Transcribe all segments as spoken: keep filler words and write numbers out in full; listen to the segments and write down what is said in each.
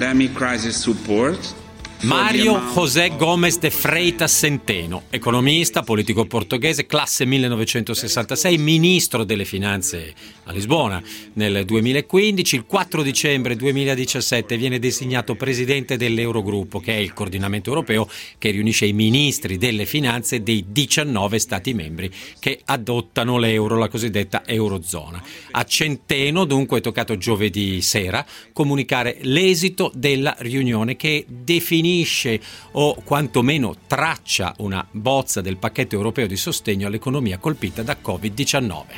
Pandemic Crisis Support. Mario José Gomes de Freitas Centeno, economista, politico portoghese, classe millenovecentosessantasei, ministro delle finanze a Lisbona nel duemilaquindici. Il quattro dicembre duemiladiciassette viene designato presidente dell'Eurogruppo, che è il coordinamento europeo che riunisce i ministri delle finanze dei diciannove Stati membri che adottano l'euro, la cosiddetta Eurozona. A Centeno dunque è toccato giovedì sera comunicare l'esito della riunione, che definisce o quantomeno traccia una bozza del pacchetto europeo di sostegno all'economia colpita da covid diciannove.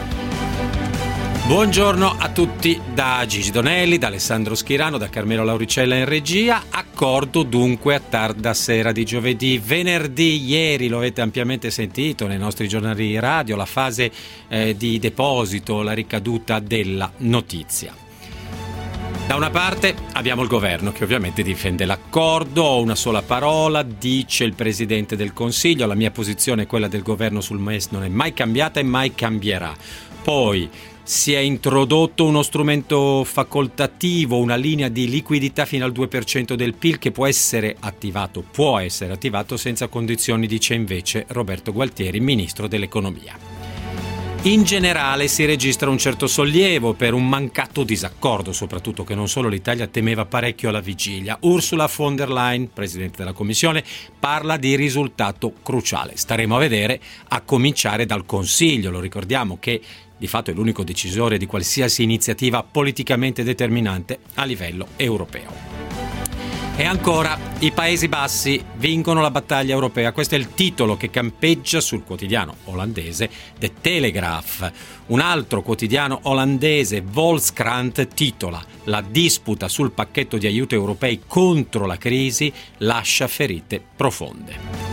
Buongiorno a tutti da Gigi Donelli, da Alessandro Schirano, da Carmelo Lauricella in regia. Accordo dunque a tarda sera di giovedì. Venerdì, ieri, lo avete ampiamente sentito nei nostri giornali radio, la fase eh, di deposito, la ricaduta della notizia. Da una parte abbiamo il governo che ovviamente difende l'accordo, ho una sola parola, dice il Presidente del Consiglio, la mia posizione è quella del governo sul M E S, non è mai cambiata e mai cambierà. Poi si è introdotto uno strumento facoltativo, una linea di liquidità fino al due per cento del P I L che può essere attivato, può essere attivato senza condizioni, dice invece Roberto Gualtieri, Ministro dell'Economia. In generale si registra un certo sollievo per un mancato disaccordo, soprattutto che non solo l'Italia temeva parecchio alla vigilia. Ursula von der Leyen, Presidente della Commissione, parla di risultato cruciale. Staremo a vedere, a cominciare dal Consiglio. Lo ricordiamo che di fatto è l'unico decisore di qualsiasi iniziativa politicamente determinante a livello europeo. E ancora, i Paesi Bassi vincono la battaglia europea. Questo è il titolo che campeggia sul quotidiano olandese The Telegraph. Un altro quotidiano olandese, Volkskrant, titola: la disputa sul pacchetto di aiuti europei contro la crisi lascia ferite profonde.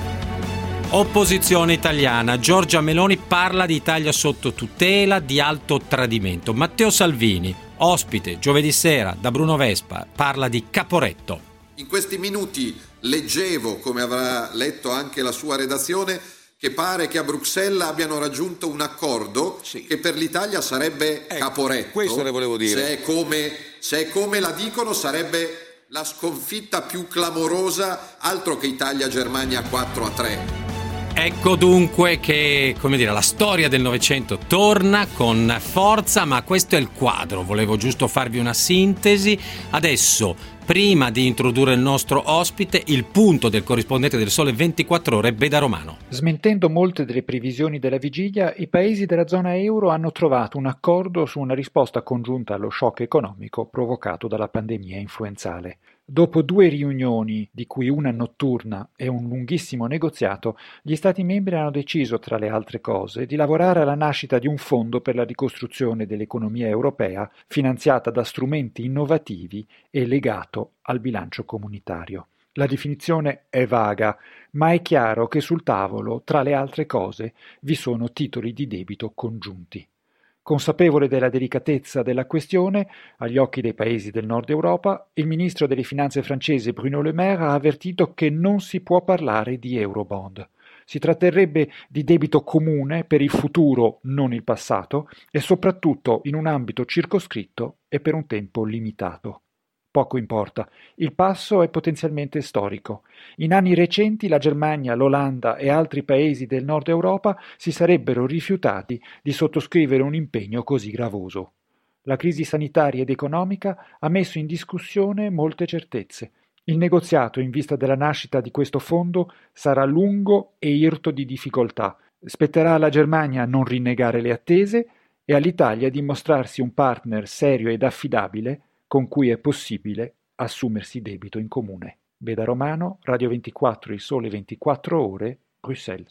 Opposizione italiana. Giorgia Meloni parla di Italia sotto tutela, di alto tradimento. Matteo Salvini, ospite giovedì sera da Bruno Vespa, parla di Caporetto. In questi minuti leggevo, come avrà letto anche la sua redazione, che pare che a Bruxelles abbiano raggiunto un accordo sì. che per l'Italia sarebbe ecco, Caporetto. Questo le volevo dire. Se è, come, se è come la dicono, sarebbe la sconfitta più clamorosa, altro che Italia-Germania quattro a tre. Ecco dunque che, come dire, la storia del Novecento torna con forza, ma questo è il quadro. Volevo giusto farvi una sintesi. Adesso, prima di introdurre il nostro ospite, il punto del corrispondente del Sole ventiquattro Ore, Beda Romano. Smentendo molte delle previsioni della vigilia, i paesi della zona euro hanno trovato un accordo su una risposta congiunta allo shock economico provocato dalla pandemia influenzale. Dopo due riunioni, di cui una notturna e un lunghissimo negoziato, gli Stati membri hanno deciso, tra le altre cose, di lavorare alla nascita di un fondo per la ricostruzione dell'economia europea, finanziata da strumenti innovativi e legato al bilancio comunitario. La definizione è vaga, ma è chiaro che sul tavolo, tra le altre cose, vi sono titoli di debito congiunti. Consapevole della delicatezza della questione, agli occhi dei paesi del nord Europa, il ministro delle finanze francese Bruno Le Maire ha avvertito che non si può parlare di Eurobond. Si tratterebbe di debito comune per il futuro, non il passato, e soprattutto in un ambito circoscritto e per un tempo limitato. Poco importa, il passo è potenzialmente storico. In anni recenti la Germania, l'Olanda e altri paesi del nord Europa si sarebbero rifiutati di sottoscrivere un impegno così gravoso. La crisi sanitaria ed economica ha messo in discussione molte certezze. Il negoziato in vista della nascita di questo fondo sarà lungo e irto di difficoltà. Spetterà alla Germania non rinnegare le attese e all'Italia dimostrarsi un partner serio ed affidabile con cui è possibile assumersi debito in comune. Beda Romano, Radio ventiquattro, Il Sole ventiquattro Ore, Bruxelles.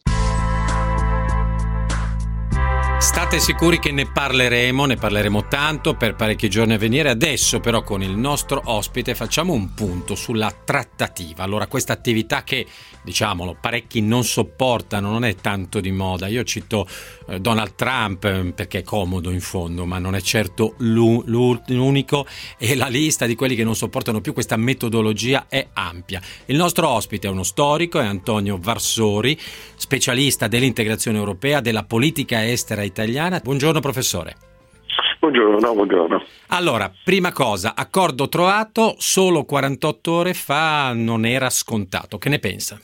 State sicuri che ne parleremo, ne parleremo tanto per parecchi giorni a venire. Adesso però con il nostro ospite facciamo un punto sulla trattativa. Allora, questa attività che, diciamolo, parecchi non sopportano, non è tanto di moda. Io cito eh, Donald Trump eh, perché è comodo in fondo, ma non è certo l'u- l'unico, e la lista di quelli che non sopportano più questa metodologia è ampia. Il nostro ospite è uno storico, è Antonio Varsori, specialista dell'integrazione europea, della politica estera italiana. Buongiorno professore. Buongiorno, buongiorno. Allora, prima cosa, accordo trovato solo quarantotto ore fa, non era scontato. Che ne pensa?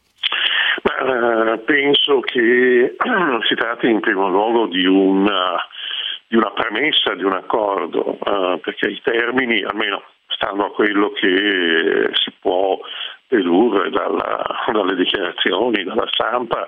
Ma, uh, penso che si tratti in primo luogo di una, di una premessa di un accordo, uh, perché i termini, almeno stanno a quello che si può dedurre dalla, dalle dichiarazioni, dalla stampa,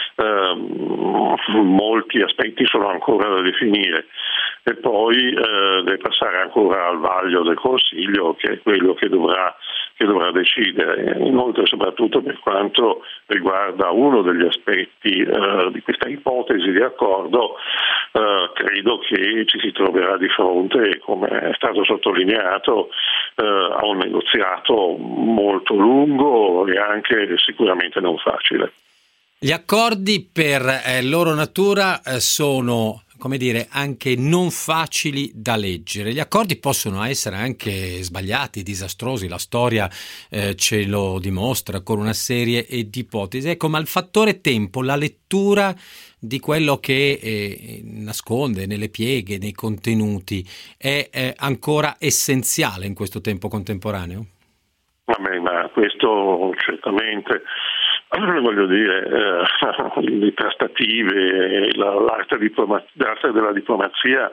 uh, molti aspetti sono ancora da definire. E poi eh, deve passare ancora al vaglio del Consiglio, che è quello che dovrà, che dovrà decidere. Inoltre, soprattutto per quanto riguarda uno degli aspetti eh, di questa ipotesi di accordo, eh, credo che ci si troverà di fronte, come è stato sottolineato, eh, a un negoziato molto lungo e anche sicuramente non facile. Gli accordi per eh, loro natura eh, sono, come dire, anche non facili da leggere. Gli accordi possono essere anche sbagliati, disastrosi, la storia eh, ce lo dimostra con una serie di ipotesi. Ecco, ma il fattore tempo, la lettura di quello che eh, nasconde nelle pieghe, nei contenuti, è eh, ancora essenziale in questo tempo contemporaneo? Vabbè, ma questo certamente... Voglio dire, eh, le trattative, la, l'arte, diploma, l'arte della diplomazia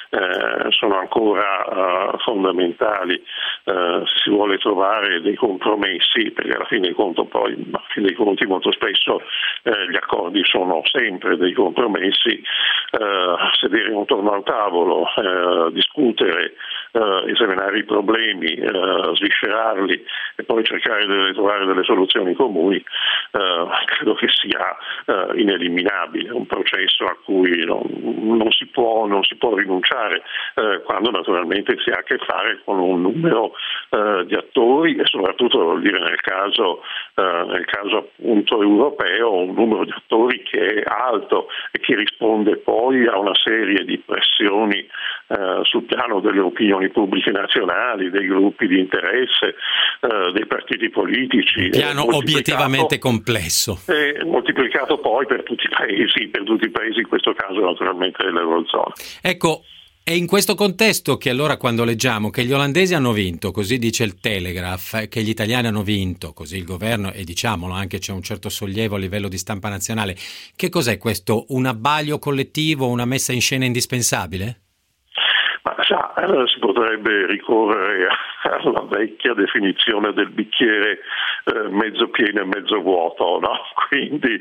eh, sono ancora uh, fondamentali. Uh, se si vuole trovare dei compromessi, perché alla fine dei conti poi, alla fine dei conti molto spesso eh, gli accordi sono sempre dei compromessi, uh, sedere intorno al tavolo, uh, discutere, uh, esaminare i problemi, uh, sviscerarli e poi cercare di trovare delle soluzioni comuni. Uh, credo che sia uh, ineliminabile, un processo a cui non, non si può non si può rinunciare uh, quando naturalmente si ha a che fare con un numero uh, di attori e soprattutto, vuol dire, nel caso uh, nel caso appunto europeo, un numero di attori che è alto e che risponde poi a una serie di pressioni uh, sul piano delle opinioni pubbliche nazionali, dei gruppi di interesse, uh, dei partiti politici. Un piano obiettivamente complesso. E moltiplicato poi per tutti i paesi, per tutti i paesi, in questo caso naturalmente dell'Eurozona. Ecco, è in questo contesto che allora quando leggiamo che gli olandesi hanno vinto, così dice il Telegraph, che gli italiani hanno vinto, così il governo, e diciamolo anche c'è un certo sollievo a livello di stampa nazionale, che cos'è questo? Un abbaglio collettivo, una messa in scena indispensabile? Ma sa, si potrebbe ricorrere alla vecchia definizione del bicchiere eh, mezzo pieno e mezzo vuoto, no? Quindi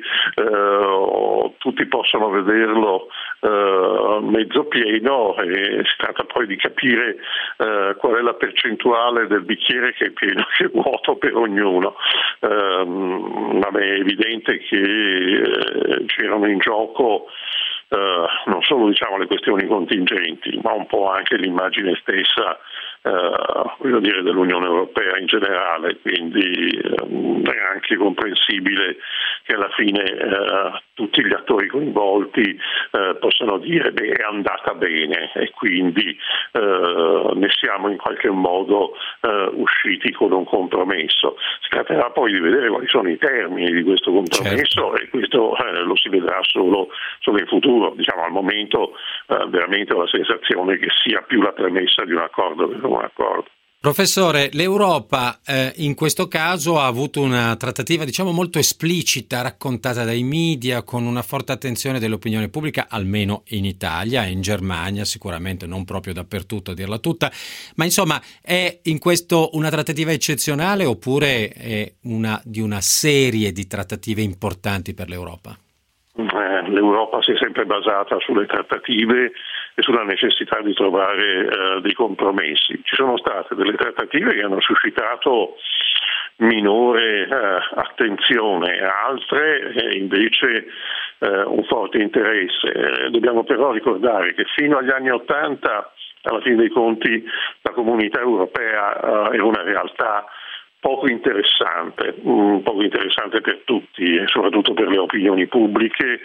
eh, tutti possono vederlo eh, mezzo pieno e si tratta poi di capire eh, qual è la percentuale del bicchiere che è pieno e che è vuoto per ognuno. Eh, ma è evidente che eh, c'erano in gioco Uh, non solo, diciamo, le questioni contingenti, ma un po' anche l'immagine stessa uh, voglio dire, dell'Unione Europea in generale, quindi uh, è anche comprensibile che alla fine uh, tutti gli attori coinvolti uh, possano dire beh, è andata bene e quindi uh, ne siamo in qualche modo uh, usciti con un compromesso. Si tratterà poi di vedere quali sono i termini di questo compromesso, certo. E questo uh, lo si vedrà solo, solo in futuro. Diciamo, al momento eh, veramente ho la sensazione che sia più la premessa di un accordo che non un accordo. Professore, l'Europa eh, in questo caso ha avuto una trattativa, diciamo, molto esplicita, raccontata dai media, con una forte attenzione dell'opinione pubblica, almeno in Italia e in Germania, sicuramente non proprio dappertutto a dirla tutta, ma insomma è in questo una trattativa eccezionale oppure è una di una serie di trattative importanti per l'Europa? L'Europa si è sempre basata sulle trattative e sulla necessità di trovare uh, dei compromessi. Ci sono state delle trattative che hanno suscitato minore uh, attenzione, altre eh, invece uh, un forte interesse. Eh, dobbiamo però ricordare che fino agli anni Ottanta, alla fine dei conti, la comunità europea uh, era una realtà poco interessante, um, poco interessante per tutti e soprattutto per le opinioni pubbliche,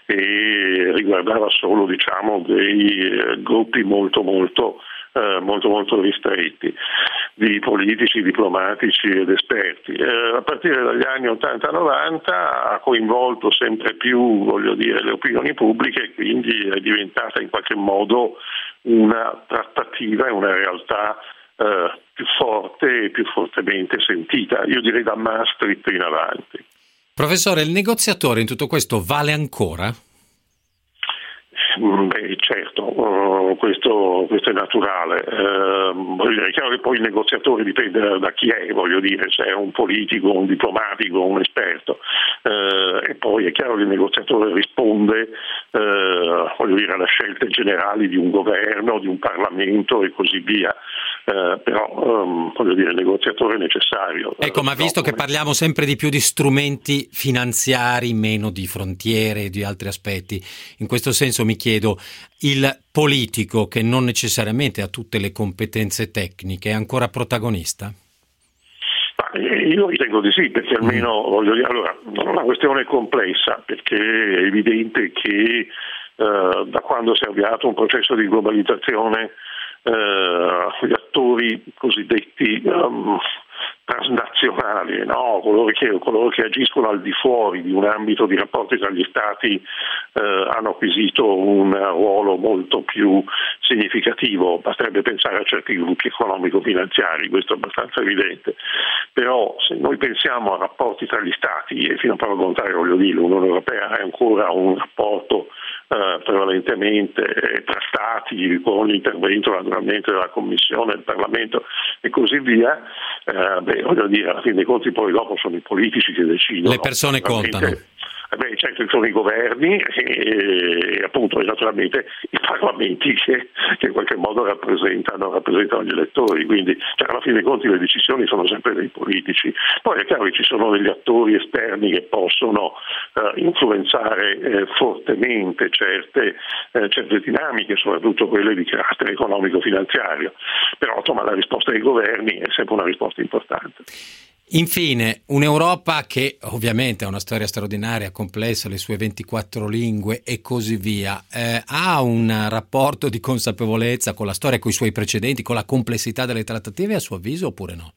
e riguardava solo, diciamo, dei eh, gruppi molto molto eh, molto molto ristretti di politici, diplomatici ed esperti. Eh, a partire dagli anni ottanta novanta ha coinvolto sempre più, voglio dire, le opinioni pubbliche e quindi è diventata in qualche modo una trattativa e una realtà eh, più forte e più fortemente sentita, io direi da Maastricht in avanti. Professore, il negoziatore in tutto questo vale ancora? Beh, certo, uh, questo, questo è naturale. Uh, voglio dire, è chiaro che poi il negoziatore dipende da, da chi è, voglio dire, se è un politico, un diplomatico, un esperto. Uh, e poi è chiaro che il negoziatore risponde uh, voglio dire, alle scelte generali di un governo, di un Parlamento e così via. Uh, però um, voglio dire, il negoziatore è necessario. Ecco, ma visto no, che parliamo sempre di più di strumenti finanziari, meno di frontiere e di altri aspetti, in questo senso mi chiedo, il politico che non necessariamente ha tutte le competenze tecniche è ancora protagonista? Io ritengo di sì, perché almeno voglio dire, allora, la questione è complessa, perché è evidente che eh, da quando si è avviato un processo di globalizzazione eh, gli attori cosiddetti um, transnazionali, no? coloro, che, coloro che agiscono al di fuori di un ambito di rapporti tra gli stati eh, hanno acquisito un ruolo molto più significativo. Basterebbe pensare a certi gruppi economico-finanziari, questo è abbastanza evidente. Però se noi pensiamo a rapporti tra gli stati, e fino a prova contraria, voglio dire, l'Unione Europea è ancora un rapporto eh, prevalentemente eh, tra stati, con l'intervento naturalmente della Commissione, del Parlamento e così via, eh, beh, voglio dire, alla fine dei conti poi dopo sono i politici che decidono. Le persone contano. Eh beh, certo, sono i governi e, e appunto e naturalmente i parlamenti che, che in qualche modo rappresentano, rappresentano gli elettori, quindi cioè, alla fine dei conti le decisioni sono sempre dei politici. Poi è chiaro che ci sono degli attori esterni che possono eh, influenzare eh, fortemente certe, eh, certe dinamiche, soprattutto quelle di carattere economico-finanziario, però insomma la risposta dei governi è sempre una risposta importante. Infine, un'Europa che ovviamente ha una storia straordinaria, complessa, le sue ventiquattro lingue e così via, eh, ha un rapporto di consapevolezza con la storia, con i suoi precedenti, con la complessità delle trattative, a suo avviso, oppure no?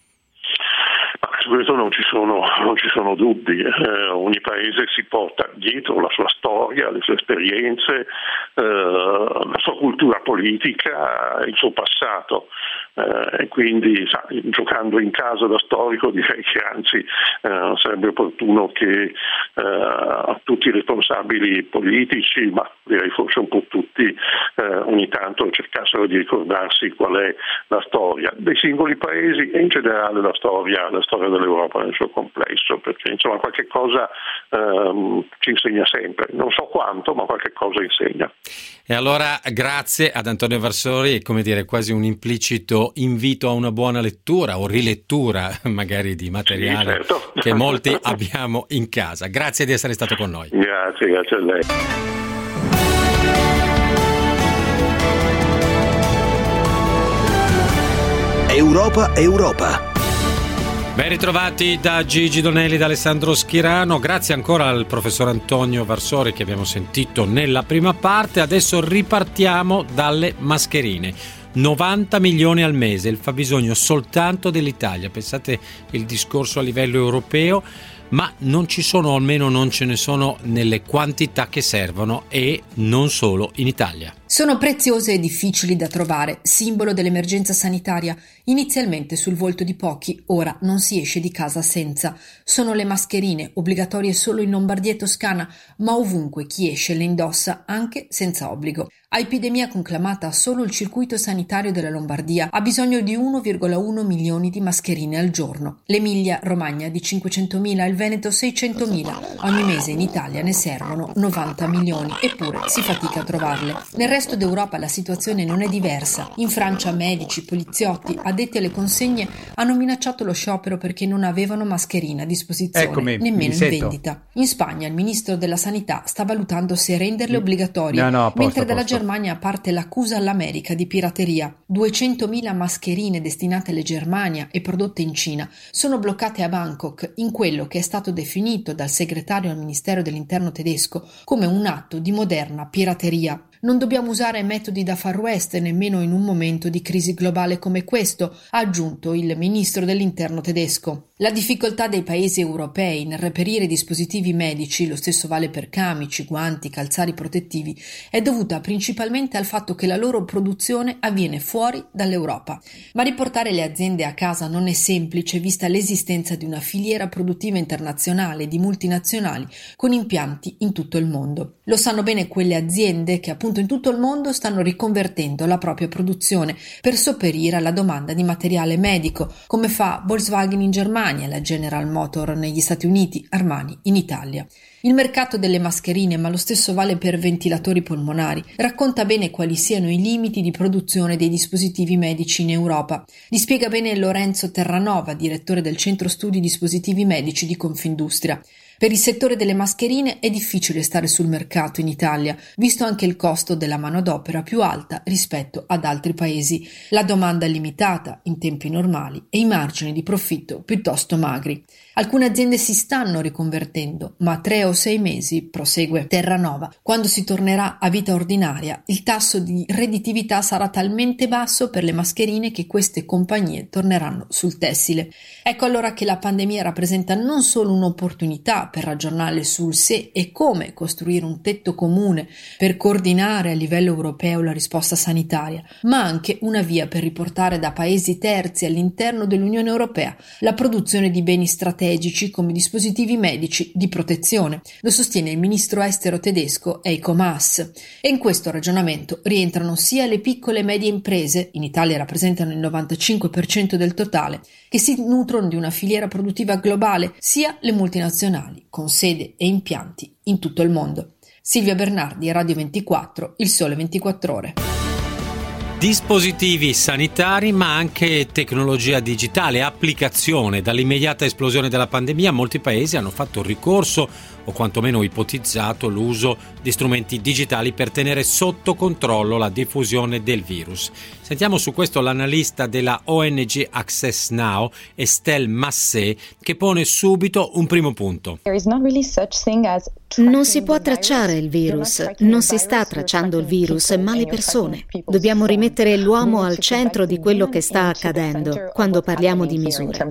Su questo non ci sono, non ci sono dubbi, eh, ogni paese si porta dietro la sua storia, le sue esperienze, eh, la sua cultura politica, il suo passato. Eh, e quindi sa, giocando in casa da storico direi che anzi eh, sarebbe opportuno che eh, tutti i responsabili politici, ma direi forse un po' tutti eh, ogni tanto cercassero di ricordarsi qual è la storia dei singoli paesi e in generale la storia, la storia dell'Europa nel suo complesso, perché insomma qualche cosa ehm, ci insegna sempre, non so quanto, ma qualche cosa insegna. E allora grazie ad Antonio Varsori, come dire, quasi un implicito invito a una buona lettura o rilettura magari di materiale sì, certo. che molti abbiamo in casa. Grazie di essere stato con noi. Grazie, grazie a lei. Europa Europa. Ben ritrovati da Gigi Donelli, da Alessandro Schirano. Grazie ancora al professor Antonio Varsori che abbiamo sentito nella prima parte. Adesso ripartiamo dalle mascherine. novanta milioni al mese, il fabbisogno soltanto dell'Italia. Pensate il discorso a livello europeo, ma non ci sono, o almeno non ce ne sono nelle quantità che servono, e non solo in Italia. Sono preziose e difficili da trovare, simbolo dell'emergenza sanitaria, inizialmente sul volto di pochi, ora non si esce di casa senza. Sono le mascherine, obbligatorie solo in Lombardia e Toscana, ma ovunque chi esce le indossa anche senza obbligo. A epidemia conclamata, solo il circuito sanitario della Lombardia ha bisogno di uno virgola uno milioni di mascherine al giorno. L'Emilia Romagna di cinquecentomila, il Veneto seicentomila. Ogni mese in Italia ne servono novanta milioni, eppure si fatica a trovarle. Nel resto d'Europa la situazione non è diversa. In Francia medici, poliziotti, addetti alle consegne hanno minacciato lo sciopero perché non avevano mascherine a disposizione, Eccomi, nemmeno in vendita. In Spagna il ministro della Sanità sta valutando se renderle obbligatorie, no, no, a posto, mentre dalla a posto. Germania parte l'accusa all'America di pirateria. duecentomila mascherine destinate alla Germania e prodotte in Cina sono bloccate a Bangkok in quello che è stato definito dal segretario al Ministero dell'Interno tedesco come un atto di moderna pirateria. Non dobbiamo usare metodi da Far West nemmeno in un momento di crisi globale come questo, ha aggiunto il ministro dell'interno tedesco. La difficoltà dei paesi europei nel reperire dispositivi medici, lo stesso vale per camici, guanti, calzari protettivi, è dovuta principalmente al fatto che la loro produzione avviene fuori dall'Europa. Ma riportare le aziende a casa non è semplice, vista l'esistenza di una filiera produttiva internazionale di multinazionali con impianti in tutto il mondo. Lo sanno bene quelle aziende che appunto in tutto il mondo stanno riconvertendo la propria produzione per sopperire alla domanda di materiale medico, come fa Volkswagen in Germania, la General Motor negli Stati Uniti, Armani in Italia. Il mercato delle mascherine, ma lo stesso vale per ventilatori polmonari, racconta bene quali siano i limiti di produzione dei dispositivi medici in Europa. Li spiega bene Lorenzo Terranova, direttore del Centro Studi Dispositivi Medici di Confindustria. Per il settore delle mascherine è difficile stare sul mercato in Italia, visto anche il costo della manodopera più alta rispetto ad altri paesi, la domanda limitata in tempi normali e i margini di profitto piuttosto magri. Alcune aziende si stanno riconvertendo, ma tre o sei mesi, prosegue Terranova, quando si tornerà a vita ordinaria, il tasso di redditività sarà talmente basso per le mascherine che queste compagnie torneranno sul tessile. Ecco allora che la pandemia rappresenta non solo un'opportunità per ragionare sul se e come costruire un tetto comune per coordinare a livello europeo la risposta sanitaria, ma anche una via per riportare da paesi terzi all'interno dell'Unione Europea la produzione di beni strategici come dispositivi medici di protezione. Lo sostiene il ministro estero tedesco Heiko Maas. E in questo ragionamento rientrano sia le piccole e medie imprese, in Italia rappresentano il novantacinque per cento del totale, che si nutrono di una filiera produttiva globale, sia le multinazionali, con sede e impianti in tutto il mondo. Silvia Bernardi, Radio ventiquattro, Il Sole ventiquattro Ore. Dispositivi sanitari, ma anche tecnologia digitale, applicazione. Dall'immediata esplosione della pandemia molti paesi hanno fatto ricorso o quantomeno ipotizzato l'uso di strumenti digitali per tenere sotto controllo la diffusione del virus. Sentiamo su questo l'analista della O N G Access Now, Estelle Massé, che pone subito un primo punto. Non si può tracciare il virus, non si sta tracciando il virus, ma le persone. Dobbiamo rimettere l'uomo al centro di quello che sta accadendo quando parliamo di misure.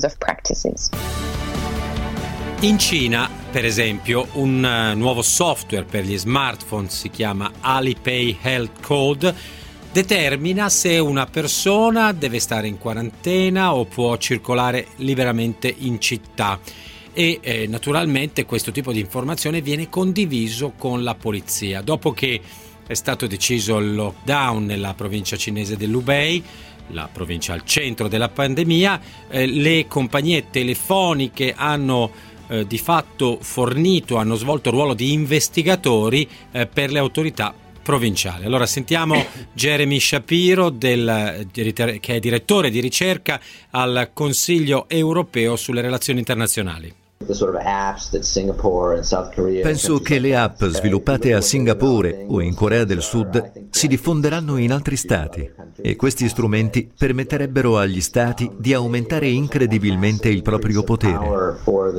In Cina, per esempio, un uh, nuovo software per gli smartphone, si chiama Alipay Health Code, determina se una persona deve stare in quarantena o può circolare liberamente in città. E eh, naturalmente questo tipo di informazione viene condiviso con la polizia. Dopo che è stato deciso il lockdown nella provincia cinese dell'Hubei, la provincia al centro della pandemia, eh, le compagnie telefoniche hanno eh, di fatto fornito, hanno svolto il ruolo di investigatori eh, per le autorità provinciali. Allora sentiamo Jeremy Shapiro, del, che è direttore di ricerca al Consiglio europeo sulle relazioni internazionali. Penso che le app sviluppate a Singapore o in Corea del Sud si diffonderanno in altri stati e questi strumenti permetterebbero agli stati di aumentare incredibilmente il proprio potere.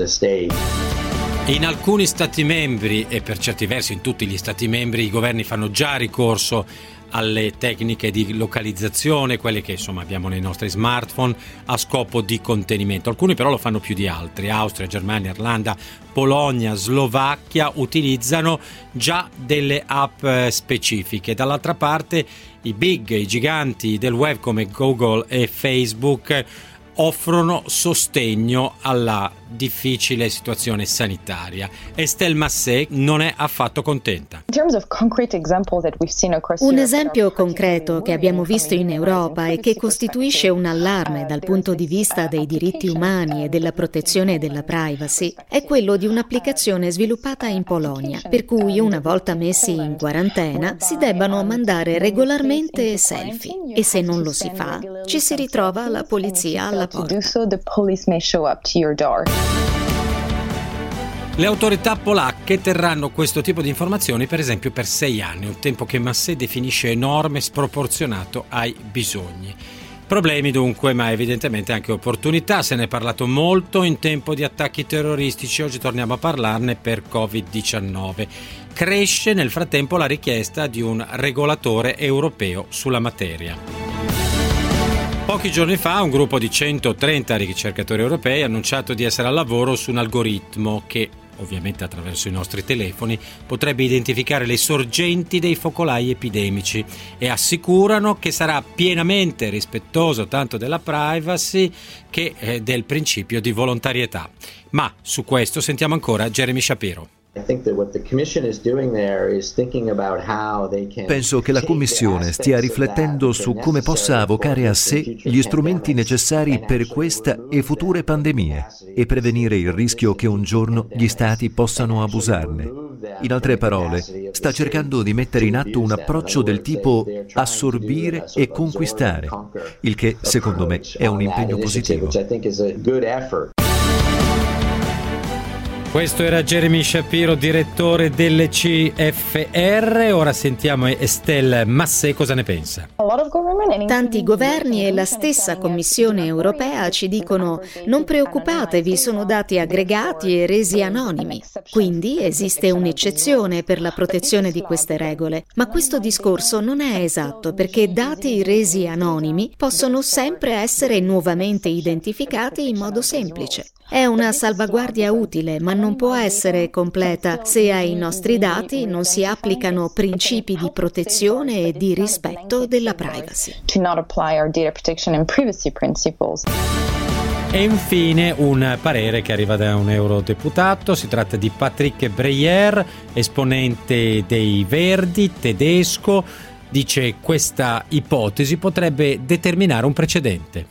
In alcuni stati membri e per certi versi in tutti gli stati membri i governi fanno già ricorso alle tecniche di localizzazione, quelle che insomma abbiamo nei nostri smartphone, a scopo di contenimento. Alcuni però lo fanno più di altri. Austria, Germania, Irlanda, Polonia, Slovacchia utilizzano già delle app specifiche. Dall'altra parte i big, i giganti del web come Google e Facebook offrono sostegno alla difficile situazione sanitaria. Estelle Massé non è affatto contenta. Un esempio concreto che abbiamo visto in Europa e che costituisce un allarme dal punto di vista dei diritti umani e della protezione della privacy è quello di un'applicazione sviluppata in Polonia, per cui una volta messi in quarantena si debbano mandare regolarmente selfie e se non lo si fa ci si ritrova la polizia alla porta. Le autorità polacche terranno questo tipo di informazioni per esempio per sei anni, un tempo che Massé definisce enorme e sproporzionato ai bisogni. Problemi dunque, ma evidentemente anche opportunità. Se ne è parlato molto in tempo di attacchi terroristici, oggi torniamo a parlarne per covid diciannove. cresce nel frattempo la richiesta di un regolatore europeo sulla materia. Pochi giorni fa un gruppo di centotrenta ricercatori europei ha annunciato di essere al lavoro su un algoritmo che, ovviamente attraverso i nostri telefoni, potrebbe identificare le sorgenti dei focolai epidemici e assicurano che sarà pienamente rispettoso tanto della privacy che eh, del principio di volontarietà. Ma su questo sentiamo ancora Jeremy Shapiro. Penso che la Commissione stia riflettendo su come possa avocare a sé gli strumenti necessari per questa e future pandemie e prevenire il rischio che un giorno gli Stati possano abusarne. In altre parole, sta cercando di mettere in atto un approccio del tipo assorbire e conquistare, il che secondo me è un impegno positivo. Questo era Jeremy Shapiro, direttore delle C F R. Ora sentiamo Estelle Massé cosa ne pensa. Tanti governi e la stessa Commissione europea ci dicono: non preoccupatevi, sono dati aggregati e resi anonimi. Quindi esiste un'eccezione per la protezione di queste regole. Ma questo discorso non è esatto, perché dati resi anonimi possono sempre essere nuovamente identificati in modo semplice. È una salvaguardia utile, ma non può essere completa se ai nostri dati non si applicano principi di protezione e di rispetto della privacy. E infine un parere che arriva da un eurodeputato, si tratta di Patrick Breyer, esponente dei Verdi tedesco, dice che questa ipotesi potrebbe determinare un precedente.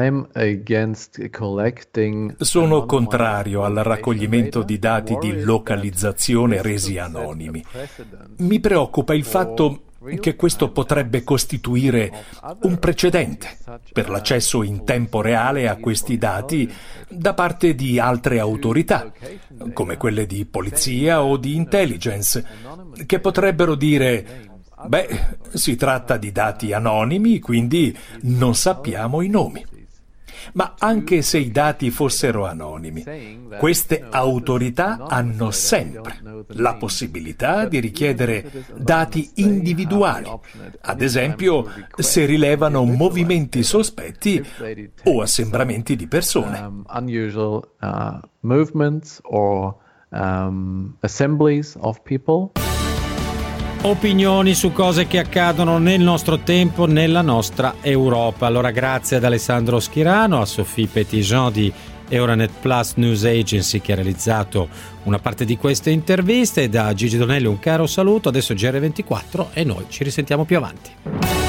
Sono contrario al raccoglimento di dati di localizzazione resi anonimi. Mi preoccupa il fatto che questo potrebbe costituire un precedente per l'accesso in tempo reale a questi dati da parte di altre autorità, come quelle di polizia o di intelligence, che potrebbero dire: beh, si tratta di dati anonimi, quindi non sappiamo i nomi. Ma anche se i dati fossero anonimi, queste autorità hanno sempre la possibilità di richiedere dati individuali, ad esempio se rilevano movimenti sospetti o assembramenti di persone. Um, unusual uh, movements or um, assemblies of people. Opinioni su cose che accadono nel nostro tempo, nella nostra Europa. Allora grazie ad Alessandro Schirano, a Sophie Petitjean di Euronet Plus News Agency che ha realizzato una parte di queste interviste, e da Gigi Donelli un caro saluto. Adesso G R ventiquattro e noi ci risentiamo più avanti.